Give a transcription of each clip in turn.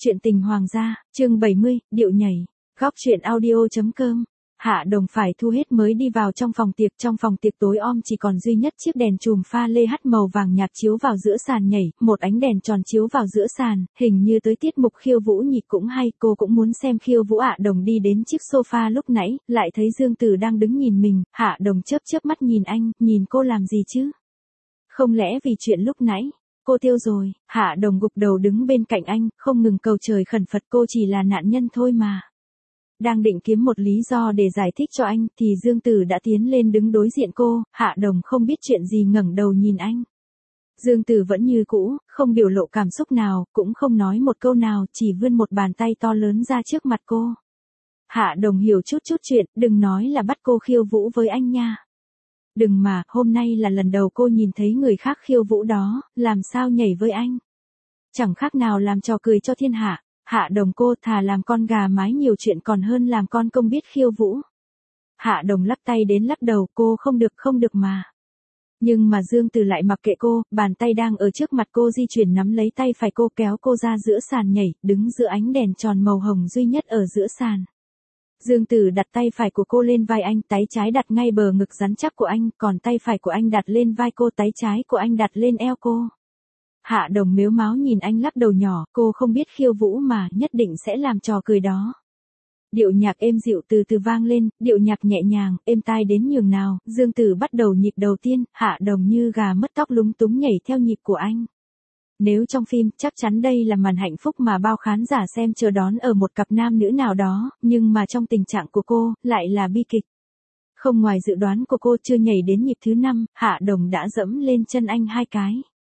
Chuyện tình hoàng gia, chương 70, điệu nhảy. Góc truyện audio.com. Hạ Đồng phải thu hết mới đi vào trong phòng tiệc tối om chỉ còn duy nhất chiếc đèn chùm pha lê hắt màu vàng nhạt chiếu vào giữa sàn nhảy, một ánh đèn tròn chiếu vào giữa sàn, hình như tới tiết mục khiêu vũ nhịp cũng hay, cô cũng muốn xem khiêu vũ. Hạ Đồng đi đến chiếc sofa lúc nãy, lại thấy Dương Tử đang đứng nhìn mình. Hạ Đồng chớp mắt nhìn anh, nhìn cô làm gì chứ? Không lẽ vì chuyện lúc nãy? Cô tiêu rồi. Hạ Đồng gục đầu đứng bên cạnh anh, không ngừng cầu trời khẩn Phật, cô chỉ là nạn nhân thôi mà. Đang định kiếm một lý do để giải thích cho anh, thì Dương Tử đã tiến lên đứng đối diện cô. Hạ Đồng không biết chuyện gì ngẩng đầu nhìn anh. Dương Tử vẫn như cũ, không biểu lộ cảm xúc nào, cũng không nói một câu nào, chỉ vươn một bàn tay to lớn ra trước mặt cô. Hạ Đồng hiểu chút chuyện, đừng nói là bắt cô khiêu vũ với anh nha. Đừng mà, hôm nay là lần đầu cô nhìn thấy người khác khiêu vũ đó, làm sao nhảy với anh. Chẳng khác nào làm trò cười cho thiên hạ. Hạ Đồng, cô thà làm con gà mái nhiều chuyện còn hơn làm con công biết khiêu vũ. Hạ Đồng lắc tay đến lắc đầu, cô không được mà. Nhưng mà Dương Tử lại mặc kệ cô, bàn tay đang ở trước mặt cô di chuyển nắm lấy tay phải cô, kéo cô ra giữa sàn nhảy, đứng giữa ánh đèn tròn màu hồng duy nhất ở giữa sàn. Dương Tử đặt tay phải của cô lên vai anh, tay trái đặt ngay bờ ngực rắn chắc của anh, còn tay phải của anh đặt lên vai cô, tay trái của anh đặt lên eo cô. Hạ Đồng mếu máo nhìn anh lắc đầu nhỏ, cô không biết khiêu vũ mà, nhất định sẽ làm trò cười đó. Điệu nhạc êm dịu từ từ vang lên, điệu nhạc nhẹ nhàng, êm tai đến nhường nào. Dương Tử bắt đầu nhịp đầu tiên, Hạ Đồng như gà mất tóc lúng túng nhảy theo nhịp của anh. Nếu trong phim, chắc chắn đây là màn hạnh phúc mà bao khán giả xem chờ đón ở một cặp nam nữ nào đó, nhưng mà trong tình trạng của cô, lại là bi kịch. Không ngoài dự đoán của cô, chưa nhảy đến nhịp thứ 5, Hạ Đồng đã dẫm lên chân anh 2 cái.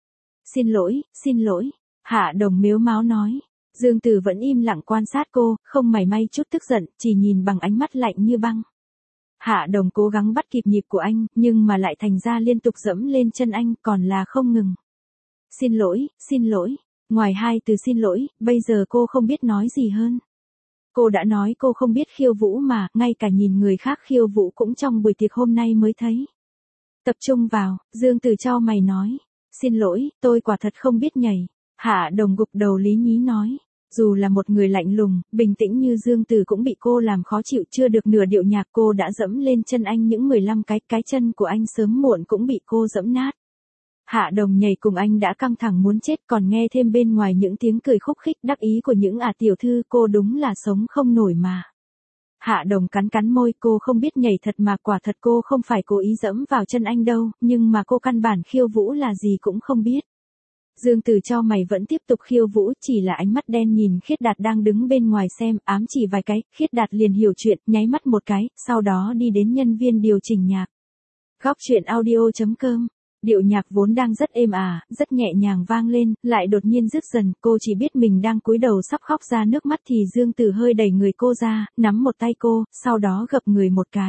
Xin lỗi, Hạ Đồng mếu máo nói. Dương Tử vẫn im lặng quan sát cô, không mảy may chút tức giận, chỉ nhìn bằng ánh mắt lạnh như băng. Hạ Đồng cố gắng bắt kịp nhịp của anh, nhưng mà lại thành ra liên tục dẫm lên chân anh, còn là không ngừng. Xin lỗi, ngoài 2 từ xin lỗi, bây giờ cô không biết nói gì hơn. Cô đã nói cô không biết khiêu vũ mà, ngay cả nhìn người khác khiêu vũ cũng trong buổi tiệc hôm nay mới thấy. Tập trung vào, Dương Tử chau mày nói. Xin lỗi, tôi quả thật không biết nhảy. Hạ Đồng gục đầu lý nhí nói. Dù là một người lạnh lùng, bình tĩnh như Dương Tử cũng bị cô làm khó chịu, chưa được nửa điệu nhạc cô đã dẫm lên chân anh những 15 cái chân của anh sớm muộn cũng bị cô dẫm nát. Hạ Đồng nhảy cùng anh đã căng thẳng muốn chết, còn nghe thêm bên ngoài những tiếng cười khúc khích đắc ý của những tiểu thư, cô đúng là sống không nổi mà. Hạ Đồng cắn môi, cô không biết nhảy thật mà, quả thật cô không phải cố ý dẫm vào chân anh đâu, nhưng mà cô căn bản khiêu vũ là gì cũng không biết. Dương Tử cho mày vẫn tiếp tục khiêu vũ, chỉ là ánh mắt đen nhìn Khiết Đạt đang đứng bên ngoài xem, ám chỉ vài cái, Khiết Đạt liền hiểu chuyện, nháy mắt một cái, sau đó đi đến nhân viên điều chỉnh nhạc. Góc truyện audio.com. Điệu nhạc vốn đang rất êm rất nhẹ nhàng vang lên, lại đột nhiên dứt dần, cô chỉ biết mình đang cúi đầu sắp khóc ra nước mắt thì Dương Tử hơi đẩy người cô ra, nắm một tay cô, sau đó gập người một cái.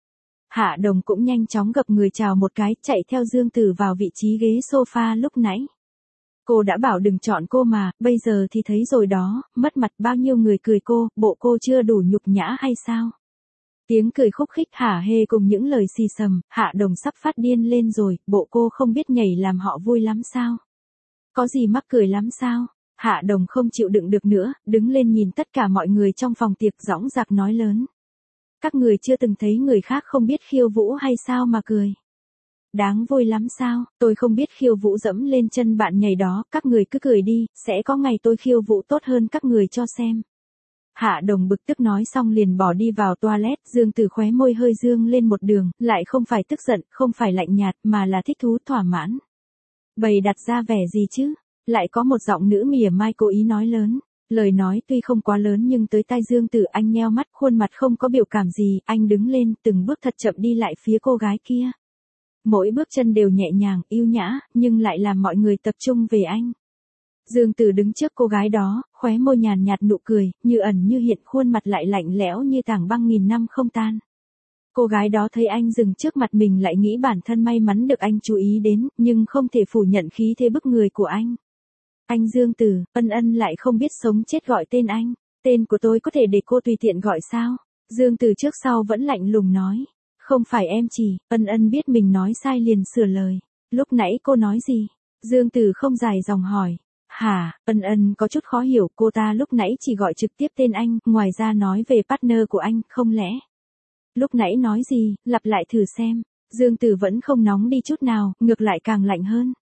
Hạ Đồng cũng nhanh chóng gập người chào một cái, chạy theo Dương Tử vào vị trí ghế sofa lúc nãy. Cô đã bảo đừng chọn cô mà, bây giờ thì thấy rồi đó, mất mặt bao nhiêu người cười cô, bộ cô chưa đủ nhục nhã hay sao? Tiếng cười khúc khích hả hê cùng những lời xì xầm, Hạ Đồng sắp phát điên lên rồi, bộ cô không biết nhảy làm họ vui lắm sao? Có gì mắc cười lắm sao? Hạ Đồng không chịu đựng được nữa, đứng lên nhìn tất cả mọi người trong phòng tiệc dõng dạc nói lớn. Các người chưa từng thấy người khác không biết khiêu vũ hay sao mà cười? Đáng vui lắm sao, tôi không biết khiêu vũ dẫm lên chân bạn nhảy đó, các người cứ cười đi, sẽ có ngày tôi khiêu vũ tốt hơn các người cho xem. Hạ Đồng bực tức nói xong liền bỏ đi vào toilet, Dương Tử khóe môi hơi dương lên một đường, lại không phải tức giận, không phải lạnh nhạt, mà là thích thú thỏa mãn. Bày đặt ra vẻ gì chứ? Lại có một giọng nữ mỉa mai cố ý nói lớn. Lời nói tuy không quá lớn nhưng tới tai Dương Tử anh nheo mắt, khuôn mặt không có biểu cảm gì, anh đứng lên, từng bước thật chậm đi lại phía cô gái kia. Mỗi bước chân đều nhẹ nhàng, yêu nhã, nhưng lại làm mọi người tập trung về anh. Dương Tử đứng trước cô gái đó, khóe môi nhàn nhạt nụ cười, như ẩn như hiện, khuôn mặt lại lạnh lẽo như tảng băng nghìn năm không tan. Cô gái đó thấy anh dừng trước mặt mình lại nghĩ bản thân may mắn được anh chú ý đến, nhưng không thể phủ nhận khí thế bức người của anh. Anh Dương Tử, Ân lại không biết sống chết gọi tên anh. Tên của tôi có thể để cô tùy tiện gọi sao? Dương Tử trước sau vẫn lạnh lùng nói. Không phải em chỉ, Ân biết mình nói sai liền sửa lời. Lúc nãy cô nói gì? Dương Tử không dài dòng hỏi. Hả, Ân có chút khó hiểu, cô ta lúc nãy chỉ gọi trực tiếp tên anh, ngoài ra nói về partner của anh, không lẽ? Lúc nãy nói gì, lặp lại thử xem. Dương Tử vẫn không nóng đi chút nào, ngược lại càng lạnh hơn.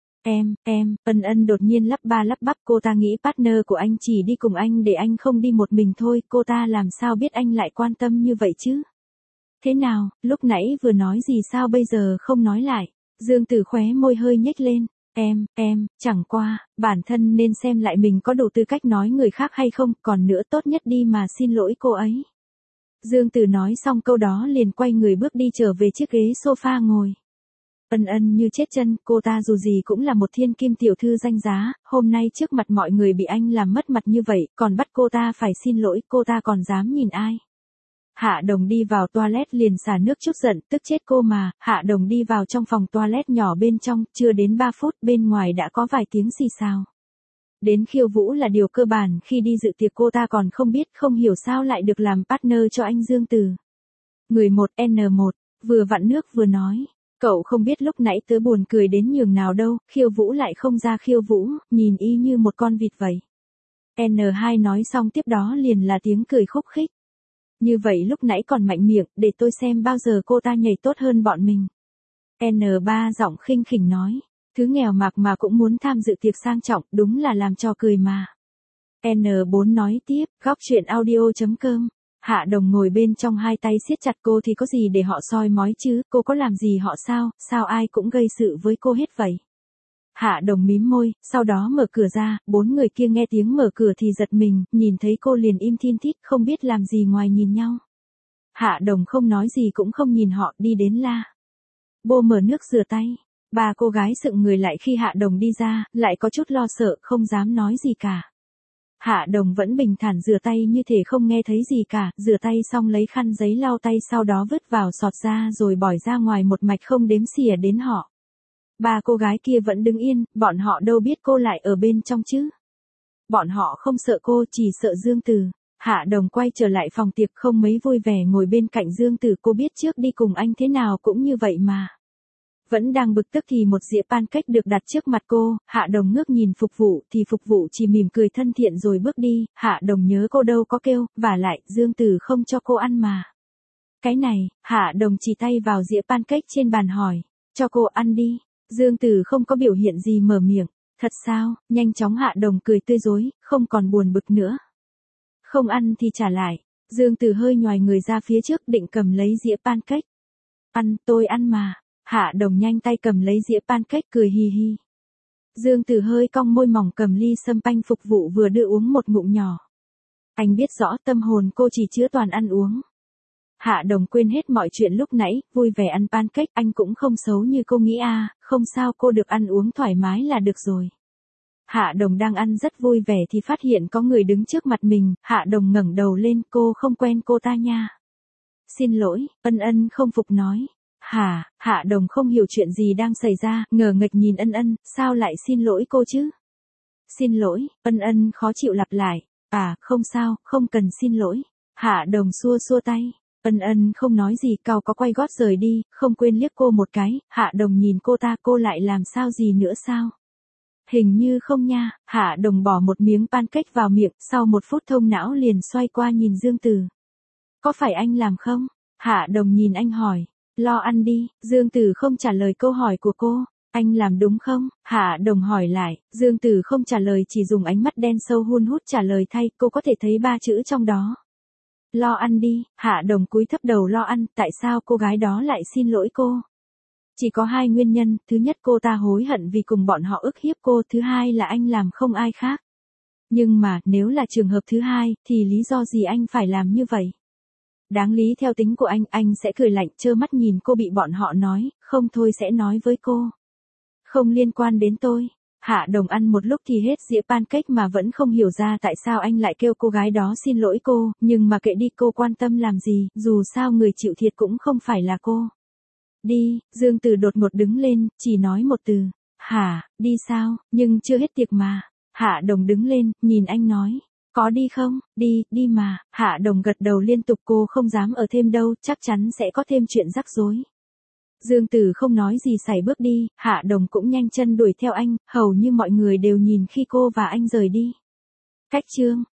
Ân đột nhiên lắp ba lắp bắp, cô ta nghĩ partner của anh chỉ đi cùng anh để anh không đi một mình thôi, cô ta làm sao biết anh lại quan tâm như vậy chứ? Thế nào, lúc nãy vừa nói gì sao bây giờ không nói lại? Dương Tử khóe môi hơi nhếch lên. Chẳng qua, bản thân nên xem lại mình có đủ tư cách nói người khác hay không, còn nữa tốt nhất đi mà xin lỗi cô ấy. Dương Tử nói xong câu đó liền quay người bước đi trở về chiếc ghế sofa ngồi. Ân như chết chân, cô ta dù gì cũng là một thiên kim tiểu thư danh giá, hôm nay trước mặt mọi người bị anh làm mất mặt như vậy, còn bắt cô ta phải xin lỗi, cô ta còn dám nhìn ai. Hạ Đồng đi vào toilet liền xả nước chút giận, tức chết cô mà. Hạ Đồng đi vào trong phòng toilet nhỏ bên trong, chưa đến 3 phút bên ngoài đã có vài tiếng xì xào. Đến khiêu vũ là điều cơ bản, khi đi dự tiệc cô ta còn không biết, không hiểu sao lại được làm partner cho anh Dương Tử. Người 1N1, vừa vặn nước vừa nói. Cậu không biết lúc nãy tớ buồn cười đến nhường nào đâu, khiêu vũ lại không ra khiêu vũ, nhìn y như một con vịt vậy. N2 nói xong tiếp đó liền là tiếng cười khúc khích. Như vậy lúc nãy còn mạnh miệng, để tôi xem bao giờ cô ta nhảy tốt hơn bọn mình. N3 giọng khinh khỉnh nói, thứ nghèo mạc mà cũng muốn tham dự tiệc sang trọng, đúng là làm trò cười mà. N4 nói tiếp, góc chuyện audio.com. Hạ Đồng ngồi bên trong hai tay siết chặt, cô thì có gì để họ soi mói chứ, cô có làm gì họ sao ai cũng gây sự với cô hết vậy. Hạ Đồng mím môi, sau đó mở cửa ra, 4 người kia nghe tiếng mở cửa thì giật mình, nhìn thấy cô liền im thin thít, không biết làm gì ngoài nhìn nhau. Hạ Đồng không nói gì cũng không nhìn họ, đi đến la. Bô mở nước rửa tay. Ba cô gái sững người lại khi Hạ Đồng đi ra, lại có chút lo sợ, không dám nói gì cả. Hạ Đồng vẫn bình thản rửa tay như thể không nghe thấy gì cả, rửa tay xong lấy khăn giấy lau tay sau đó vứt vào sọt ra rồi bỏ ra ngoài một mạch không đếm xỉa đến họ. Ba cô gái kia vẫn đứng yên, bọn họ đâu biết cô lại ở bên trong chứ. Bọn họ không sợ cô, chỉ sợ Dương Tử. Hạ Đồng quay trở lại phòng tiệc không mấy vui vẻ ngồi bên cạnh Dương Tử, cô biết trước đi cùng anh thế nào cũng như vậy mà. Vẫn đang bực tức thì một dĩa pancake được đặt trước mặt cô, Hạ Đồng ngước nhìn phục vụ thì phục vụ chỉ mỉm cười thân thiện rồi bước đi, Hạ Đồng nhớ cô đâu có kêu, vả lại, Dương Tử không cho cô ăn mà. Cái này, Hạ Đồng chỉ tay vào dĩa pancake trên bàn hỏi, cho cô ăn đi. Dương Tử không có biểu hiện gì mở miệng, thật sao, nhanh chóng Hạ Đồng cười tươi rói, không còn buồn bực nữa. Không ăn thì trả lại, Dương Tử hơi nhoài người ra phía trước định cầm lấy dĩa pancake. Ăn, tôi ăn mà. Hạ Đồng nhanh tay cầm lấy dĩa pancake cười hì hì. Dương Tử hơi cong môi mỏng cầm ly sâm panh phục vụ vừa đưa uống một ngụm nhỏ. Anh biết rõ tâm hồn cô chỉ chứa toàn ăn uống. Hạ Đồng quên hết mọi chuyện lúc nãy, vui vẻ ăn pancake, anh cũng không xấu như cô nghĩ à, không sao, cô được ăn uống thoải mái là được rồi. Hạ Đồng đang ăn rất vui vẻ thì phát hiện có người đứng trước mặt mình, Hạ Đồng ngẩng đầu lên, cô không quen cô ta nha. Xin lỗi, Ân không phục nói. Hạ Đồng không hiểu chuyện gì đang xảy ra, ngờ nghệch nhìn Ân, sao lại xin lỗi cô chứ? Xin lỗi, Ân khó chịu lặp lại, không sao, không cần xin lỗi. Hạ Đồng xua xua tay, Ân không nói gì, cau có quay gót rời đi, không quên liếc cô một cái, Hạ Đồng nhìn cô ta, cô lại làm sao gì nữa sao? Hình như không nha, Hạ Đồng bỏ một miếng pancake vào miệng, sau một phút thông não liền xoay qua nhìn Dương Tử. Có phải anh làm không? Hạ Đồng nhìn anh hỏi. Lo ăn đi, Dương Tử không trả lời câu hỏi của cô. Anh làm đúng không? Hạ Đồng hỏi lại, Dương Tử không trả lời chỉ dùng ánh mắt đen sâu hun hút trả lời thay, cô có thể thấy 3 chữ trong đó. Lo ăn đi, Hạ Đồng cúi thấp đầu lo ăn, tại sao cô gái đó lại xin lỗi cô? Chỉ có 2 nguyên nhân, thứ nhất cô ta hối hận vì cùng bọn họ ức hiếp cô, thứ hai là anh làm không ai khác. Nhưng mà, nếu là trường hợp thứ hai, thì lý do gì anh phải làm như vậy? Đáng lý theo tính của anh sẽ cười lạnh trơ mắt nhìn cô bị bọn họ nói, không thôi sẽ nói với cô. Không liên quan đến tôi. Hạ Đồng ăn một lúc thì hết dĩa pancake mà vẫn không hiểu ra tại sao anh lại kêu cô gái đó xin lỗi cô, nhưng mà kệ đi, cô quan tâm làm gì, dù sao người chịu thiệt cũng không phải là cô. Đi, Dương Tử đột ngột đứng lên, chỉ nói một từ. Đi sao, nhưng chưa hết tiệc mà. Hạ Đồng đứng lên, nhìn anh nói. Có đi không? Đi mà. Hạ Đồng gật đầu liên tục, cô không dám ở thêm đâu, chắc chắn sẽ có thêm chuyện rắc rối. Dương Tử không nói gì sải bước đi, Hạ Đồng cũng nhanh chân đuổi theo anh, hầu như mọi người đều nhìn khi cô và anh rời đi. Cách chương